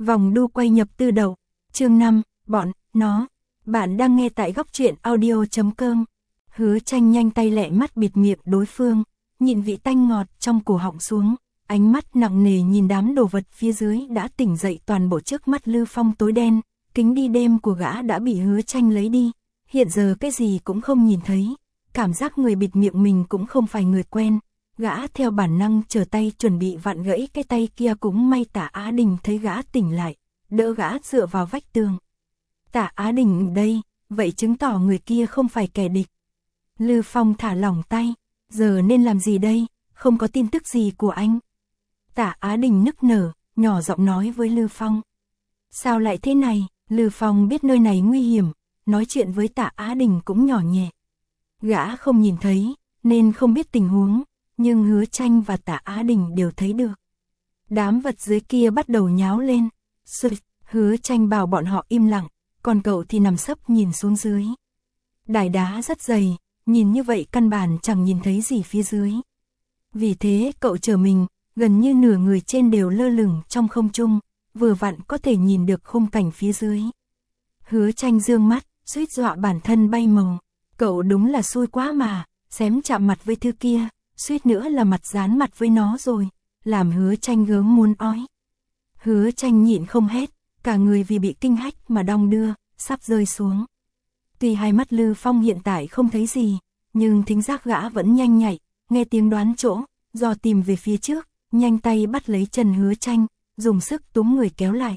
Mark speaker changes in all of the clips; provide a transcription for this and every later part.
Speaker 1: Vòng đu quay nhập tư đầu. Chương 5, bọn, nó. Bạn đang nghe tại góc truyện audio.com. Hứa Tranh nhanh tay lẹ mắt bịt miệng đối phương, nhịn vị tanh ngọt trong cổ họng xuống, ánh mắt nặng nề nhìn đám đồ vật phía dưới đã tỉnh dậy toàn bộ trước mắt Lư Phong tối đen, kính đi đêm của gã đã bị Hứa Tranh lấy đi, hiện giờ cái gì cũng không nhìn thấy, cảm giác người bịt miệng mình cũng không phải người quen. Gã theo bản năng trở tay chuẩn bị vặn gãy cái tay kia, cũng may Tả Á Đình thấy gã tỉnh lại, đỡ gã dựa vào vách tường. Tả Á Đình đây, vậy chứng tỏ người kia không phải kẻ địch. Lư Phong thả lỏng tay, giờ nên làm gì đây, không có tin tức gì của anh. Tả Á Đình nức nở, nhỏ giọng nói với Lư Phong. Sao lại thế này, Lư Phong biết nơi này nguy hiểm, nói chuyện với Tả Á Đình cũng nhỏ nhẹ. Gã không nhìn thấy, nên không biết tình huống, nhưng Hứa Tranh và Tả Á Đình đều thấy được. Đám vật dưới kia bắt đầu nháo lên. Hứa Tranh bảo bọn họ im lặng, còn cậu thì nằm sấp nhìn xuống dưới. Đài đá rất dày, nhìn như vậy căn bản chẳng nhìn thấy gì phía dưới. Vì thế cậu trở mình, gần như nửa người trên đều lơ lửng trong không trung, vừa vặn có thể nhìn được khung cảnh phía dưới. Hứa Tranh dương mắt, suýt dọa bản thân bay màu. Cậu đúng là xui quá mà, xém chạm mặt với thứ kia, suýt nữa là mặt dán mặt với nó rồi, làm Hứa Tranh gớm muốn ói. Hứa Tranh nhịn không hết, cả người vì bị kinh hách mà đong đưa, sắp rơi xuống. Tuy hai mắt Lư Phong hiện tại không thấy gì, nhưng thính giác gã vẫn nhanh nhạy, nghe tiếng đoán chỗ, dò tìm về phía trước, nhanh tay bắt lấy chân Hứa Tranh, dùng sức túm người kéo lại.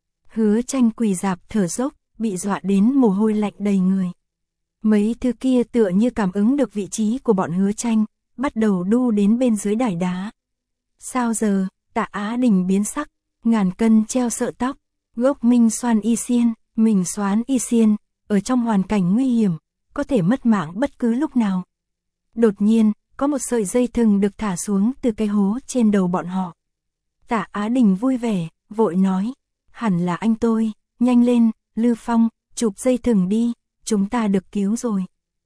Speaker 1: Hứa Tranh quỳ rạp thở dốc, bị dọa đến mồ hôi lạnh đầy người. Mấy thứ kia tựa như cảm ứng được vị trí của bọn Hứa Tranh, bắt đầu đu đến bên dưới đài đá. Sao giờ, Tả Á Đình biến sắc, ngàn cân treo sợi tóc, gốc minh xoan y xiên, mình xoán y xiên, ở trong hoàn cảnh nguy hiểm, có thể mất mạng bất cứ lúc nào. Đột nhiên, có một sợi dây thừng được thả xuống từ cái hố trên đầu bọn họ. Tả Á Đình vui vẻ, vội nói, hẳn là anh tôi, nhanh lên, Lư Phong, chụp dây thừng đi, chúng ta được cứu rồi.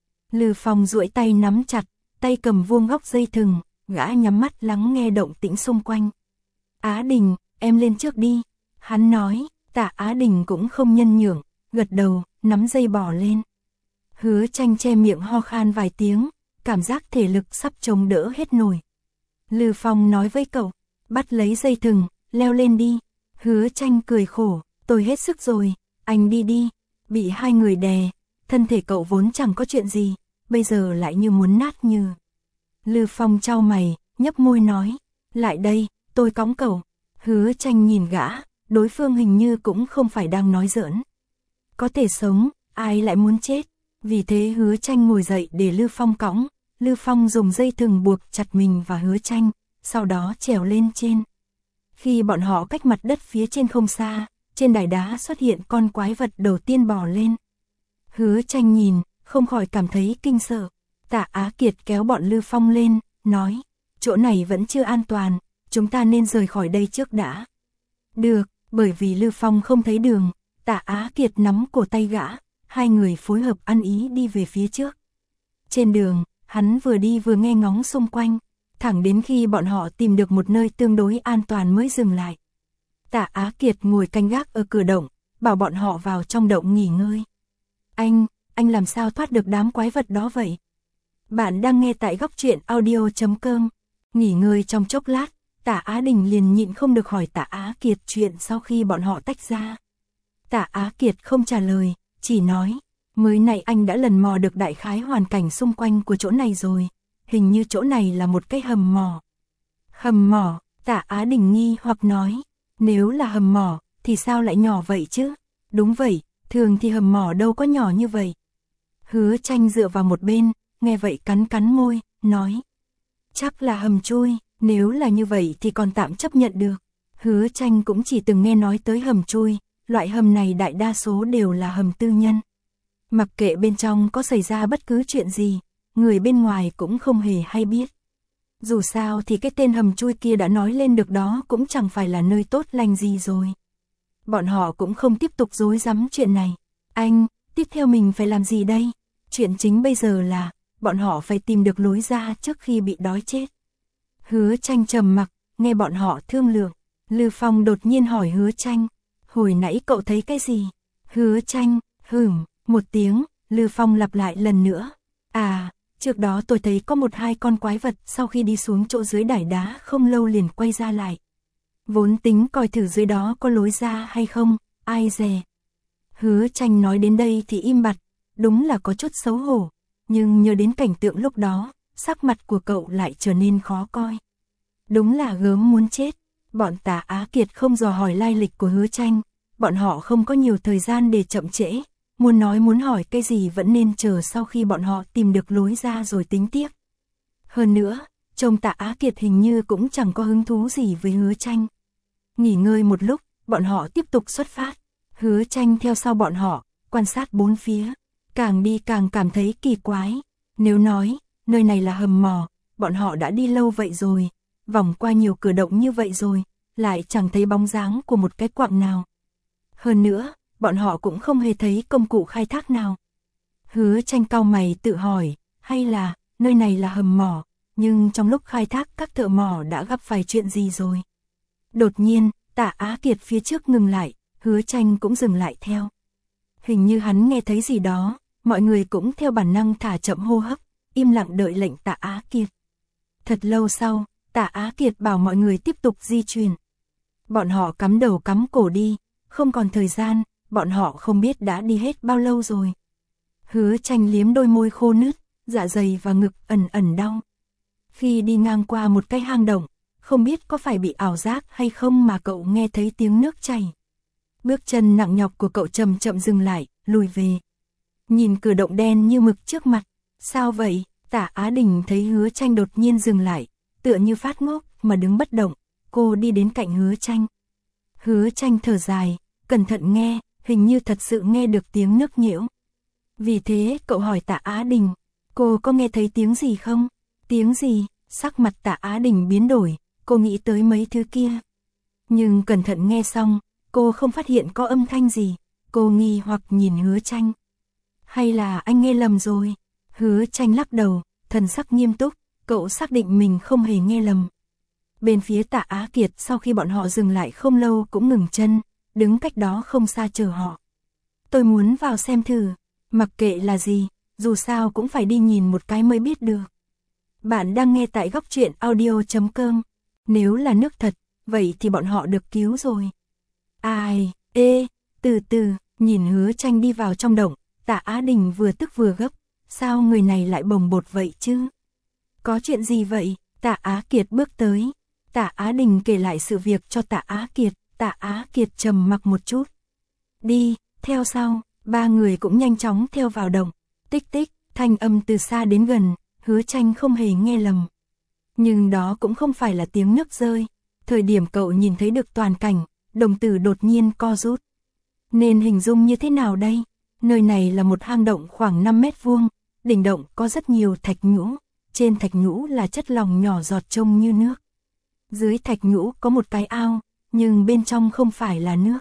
Speaker 1: Lư Phong duỗi tay nắm chặt, tay cầm vuông góc dây thừng, gã nhắm mắt lắng nghe động tĩnh xung quanh. Á Đình, em lên trước đi, hắn nói. Tả Á Đình cũng không nhân nhượng, gật đầu, nắm dây bò lên. Hứa Tranh che miệng ho khan vài tiếng, cảm giác thể lực sắp chống đỡ hết nổi. Lư Phong nói với cậu, bắt lấy dây thừng, leo lên đi. Hứa Tranh cười khổ, tôi hết sức rồi, anh đi đi. Bị hai người đè, thân thể cậu vốn chẳng có chuyện gì, bây giờ lại như muốn nát như. Lư Phong chau mày, nhấp môi nói, lại đây, tôi cõng cậu. Hứa Tranh nhìn gã, đối phương hình như cũng không phải đang nói giỡn. Có thể sống, ai lại muốn chết. Vì thế Hứa Tranh ngồi dậy để Lư Phong cõng. Lư Phong dùng dây thừng buộc chặt mình và Hứa Tranh, sau đó trèo lên trên. Khi bọn họ cách mặt đất phía trên không xa, trên đài đá xuất hiện con quái vật đầu tiên bò lên. Hứa Tranh nhìn, không khỏi cảm thấy kinh sợ. Tả Á Kiệt kéo bọn Lư Phong lên, nói, chỗ này vẫn chưa an toàn, chúng ta nên rời khỏi đây trước đã. Được, bởi vì Lư Phong không thấy đường, Tả Á Kiệt nắm cổ tay gã, hai người phối hợp ăn ý đi về phía trước. Trên đường, hắn vừa đi vừa nghe ngóng xung quanh, thẳng đến khi bọn họ tìm được một nơi tương đối an toàn mới dừng lại. Tả Á Kiệt ngồi canh gác ở cửa động, bảo bọn họ vào trong động nghỉ ngơi. Anh làm sao thoát được đám quái vật đó vậy? Bạn đang nghe tại góc truyện audio.com. Nghỉ ngơi trong chốc lát, Tả Á Đình liền nhịn không được hỏi Tả Á Kiệt chuyện sau khi bọn họ tách ra. Tả Á Kiệt không trả lời, chỉ nói, mới này anh đã lần mò được đại khái hoàn cảnh xung quanh của chỗ này rồi, hình như chỗ này là một cái hầm mỏ. Hầm mỏ, Tả Á Đình nghi hoặc nói, nếu là hầm mỏ, thì sao lại nhỏ vậy chứ? Đúng vậy, thường thì hầm mỏ đâu có nhỏ như vậy. Hứa Tranh dựa vào một bên, nghe vậy cắn cắn môi, nói, chắc là hầm chui. Nếu là như vậy thì còn tạm chấp nhận được. Hứa Tranh cũng chỉ từng nghe nói tới hầm chui, loại hầm này đại đa số đều là hầm tư nhân. Mặc kệ bên trong có xảy ra bất cứ chuyện gì, người bên ngoài cũng không hề hay biết. Dù sao thì cái tên hầm chui kia đã nói lên được đó cũng chẳng phải là nơi tốt lành gì rồi. Bọn họ cũng không tiếp tục rối rắm chuyện này. Anh, tiếp theo mình phải làm gì đây? Chuyện chính bây giờ là, bọn họ phải tìm được lối ra trước khi bị đói chết. Hứa Tranh trầm mặc, nghe bọn họ thương lượng. Lư Phong đột nhiên hỏi Hứa Tranh, Hồi nãy cậu thấy cái gì? Hứa Tranh, một tiếng, Lư Phong lặp lại lần nữa. À, trước đó tôi thấy có 1-2 con quái vật sau khi đi xuống chỗ dưới đài đá không lâu liền quay ra lại. Vốn tính coi thử dưới đó có lối ra hay không, ai dè. Hứa Tranh nói đến đây thì im bặt, đúng là có chút xấu hổ, nhưng nhớ đến cảnh tượng lúc đó, sắc mặt của cậu lại trở nên khó coi. Đúng là gớm muốn chết, bọn Tả Á Kiệt không dò hỏi lai lịch của Hứa Tranh, bọn họ không có nhiều thời gian để chậm trễ, muốn nói muốn hỏi cái gì vẫn nên chờ sau khi bọn họ tìm được lối ra rồi tính tiếp. Hơn nữa, trông Tả Á Kiệt hình như cũng chẳng có hứng thú gì với Hứa Tranh. Nghỉ ngơi một lúc, bọn họ tiếp tục xuất phát. Hứa Tranh theo sau bọn họ, quan sát bốn phía, càng đi càng cảm thấy kỳ quái. Nếu nói, nơi này là hầm mỏ, bọn họ đã đi lâu vậy rồi, vòng qua nhiều cửa động như vậy rồi, lại chẳng thấy bóng dáng của một cái quặng nào. Hơn nữa, bọn họ cũng không hề thấy công cụ khai thác nào. Hứa Tranh cau mày tự hỏi, hay là, nơi này là hầm mỏ, nhưng trong lúc khai thác các thợ mỏ đã gặp phải chuyện gì rồi. Đột nhiên, Tả Á Kiệt phía trước ngừng lại, Hứa Tranh cũng dừng lại theo. Hình như hắn nghe thấy gì đó, mọi người cũng theo bản năng thả chậm hô hấp, im lặng đợi lệnh Tả Á Kiệt. Thật lâu sau, Tả Á Kiệt bảo mọi người tiếp tục di chuyển. Bọn họ cắm đầu cắm cổ đi, không còn thời gian, bọn họ không biết đã đi hết bao lâu rồi. Hứa Tranh liếm đôi môi khô nứt, dạ dày và ngực ẩn ẩn đau. Khi đi ngang qua một cái hang động, không biết có phải bị ảo giác hay không mà cậu nghe thấy tiếng nước chảy. Bước chân nặng nhọc của cậu chậm chậm dừng lại, lùi về. Nhìn cửa động đen như mực trước mặt, sao vậy? Tả Á Đình thấy Hứa Tranh đột nhiên dừng lại, tựa như phát ngốc mà đứng bất động, cô đi đến cạnh Hứa Tranh. Hứa Tranh thở dài, cẩn thận nghe, hình như thật sự nghe được tiếng nước nhiễu. Vì thế cậu hỏi Tả Á Đình, cô có nghe thấy tiếng gì không? Tiếng gì? Sắc mặt Tả Á Đình biến đổi, cô nghĩ tới mấy thứ kia. Nhưng cẩn thận nghe xong, cô không phát hiện có âm thanh gì, cô nghi hoặc nhìn Hứa Tranh. Hay là anh nghe lầm rồi? Hứa Tranh lắc đầu, thần sắc nghiêm túc, cậu xác định mình không hề nghe lầm. Bên phía Tả Á Kiệt sau khi bọn họ dừng lại không lâu cũng ngừng chân, đứng cách đó không xa chờ họ. Tôi muốn vào xem thử, mặc kệ là gì, dù sao cũng phải đi nhìn một cái mới biết được. Bạn đang nghe tại Góc Truyện Audio.com. Nếu là nước thật, vậy thì bọn họ được cứu rồi. Ai, từ từ, nhìn Hứa Tranh đi vào trong động, Tả Á Đình vừa tức vừa gấp. Sao người này lại bồng bột vậy chứ? Có chuyện gì vậy? Tả Á Kiệt bước tới. Tả Á Đình kể lại sự việc cho Tả Á Kiệt. Tả Á Kiệt trầm mặc một chút. Đi, theo sau, ba người cũng nhanh chóng theo vào động. Tích tích, thanh âm từ xa đến gần, Hứa Tranh không hề nghe lầm. Nhưng đó cũng không phải là tiếng nước rơi. Thời điểm cậu nhìn thấy được toàn cảnh, đồng tử đột nhiên co rút. Nên hình dung như thế nào đây? Nơi này là một hang động khoảng 5 mét vuông, đỉnh động có rất nhiều thạch nhũ, trên thạch nhũ là chất lỏng nhỏ giọt trông như nước. Dưới thạch nhũ có một cái ao, nhưng bên trong không phải là nước,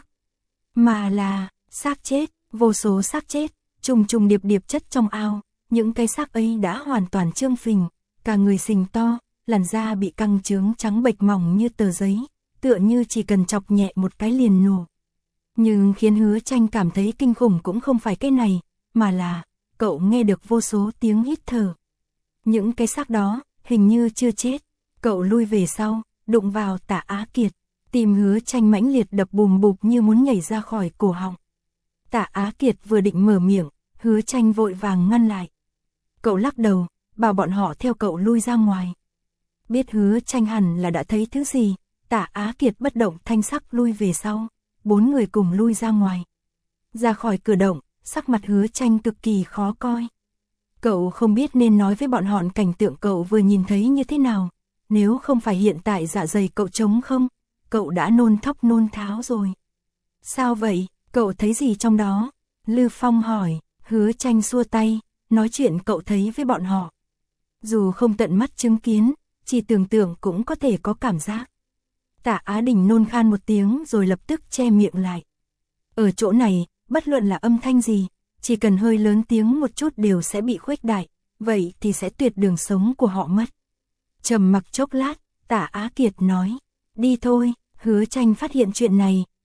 Speaker 1: mà là xác chết, vô số xác chết, trùng trùng điệp điệp chất trong ao, những cái xác ấy đã hoàn toàn trương phình, cả người xình to, làn da bị căng trướng trắng bệch mỏng như tờ giấy, tựa như chỉ cần chọc nhẹ một cái liền nổ. Nhưng khiến Hứa Tranh cảm thấy kinh khủng cũng không phải cái này, mà là cậu nghe được vô số tiếng hít thở. Những cái xác đó hình như chưa chết. Cậu lui về sau, đụng vào Tả Á Kiệt, tim Hứa Tranh mãnh liệt đập bùm bụp như muốn nhảy ra khỏi cổ họng. Tả Á Kiệt vừa định mở miệng, Hứa Tranh vội vàng ngăn lại. Cậu lắc đầu, bảo bọn họ theo cậu lui ra ngoài. Biết Hứa Tranh hẳn là đã thấy thứ gì, Tả Á Kiệt bất động thanh sắc lui về sau. 4 người cùng lui ra ngoài. Ra khỏi cửa động, sắc mặt Hứa Tranh cực kỳ khó coi. Cậu không biết nên nói với bọn họ cảnh tượng cậu vừa nhìn thấy như thế nào. Nếu không phải hiện tại dạ dày cậu trống không, cậu đã nôn thóc nôn tháo rồi. Sao vậy, cậu thấy gì trong đó? Lư Phong hỏi. Hứa Tranh xua tay, nói chuyện cậu thấy với bọn họ. Dù không tận mắt chứng kiến, chỉ tưởng tượng cũng có thể có cảm giác. Tả Á Đình nôn khan một tiếng rồi lập tức che miệng lại. Ở chỗ này, bất luận là âm thanh gì, chỉ cần hơi lớn tiếng một chút đều sẽ bị khuếch đại, vậy thì sẽ tuyệt đường sống của họ mất. Trầm mặc chốc lát, Tả Á Kiệt nói, đi thôi. Hứa Tranh phát hiện chuyện này,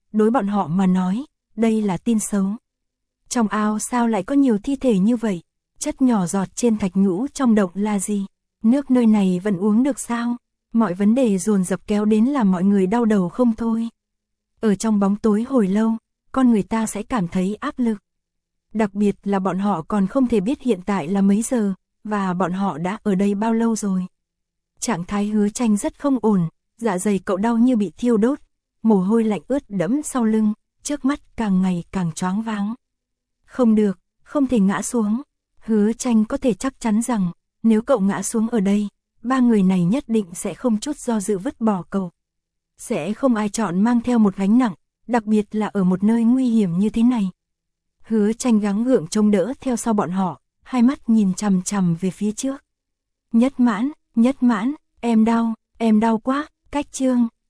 Speaker 1: đối bọn họ mà nói, đây là tin xấu. Trong ao sao lại có nhiều thi thể như vậy? Chất nhỏ giọt trên thạch nhũ trong động là gì? Nước nơi này vẫn uống được sao? Mọi vấn đề dồn dập kéo đến làm mọi người đau đầu không thôi. Ở trong bóng tối hồi lâu, con người ta sẽ cảm thấy áp lực. Đặc biệt là bọn họ còn không thể biết hiện tại là mấy giờ, và bọn họ đã ở đây bao lâu rồi. Trạng thái Hứa Tranh rất không ổn, dạ dày cậu đau như bị thiêu đốt, mồ hôi lạnh ướt đẫm sau lưng, trước mắt càng ngày càng choáng váng. Không được, không thể ngã xuống. Hứa Tranh có thể chắc chắn rằng, nếu cậu ngã xuống ở đây, ba người này nhất định sẽ không chút do dự vứt bỏ cậu. Sẽ không ai chọn mang theo một gánh nặng, đặc biệt là ở một nơi nguy hiểm như thế này. Hứa Tranh gắng gượng chống đỡ theo sau bọn họ, hai mắt nhìn chằm chằm về phía trước. Nhất Mãn, em đau quá, Cách Chương.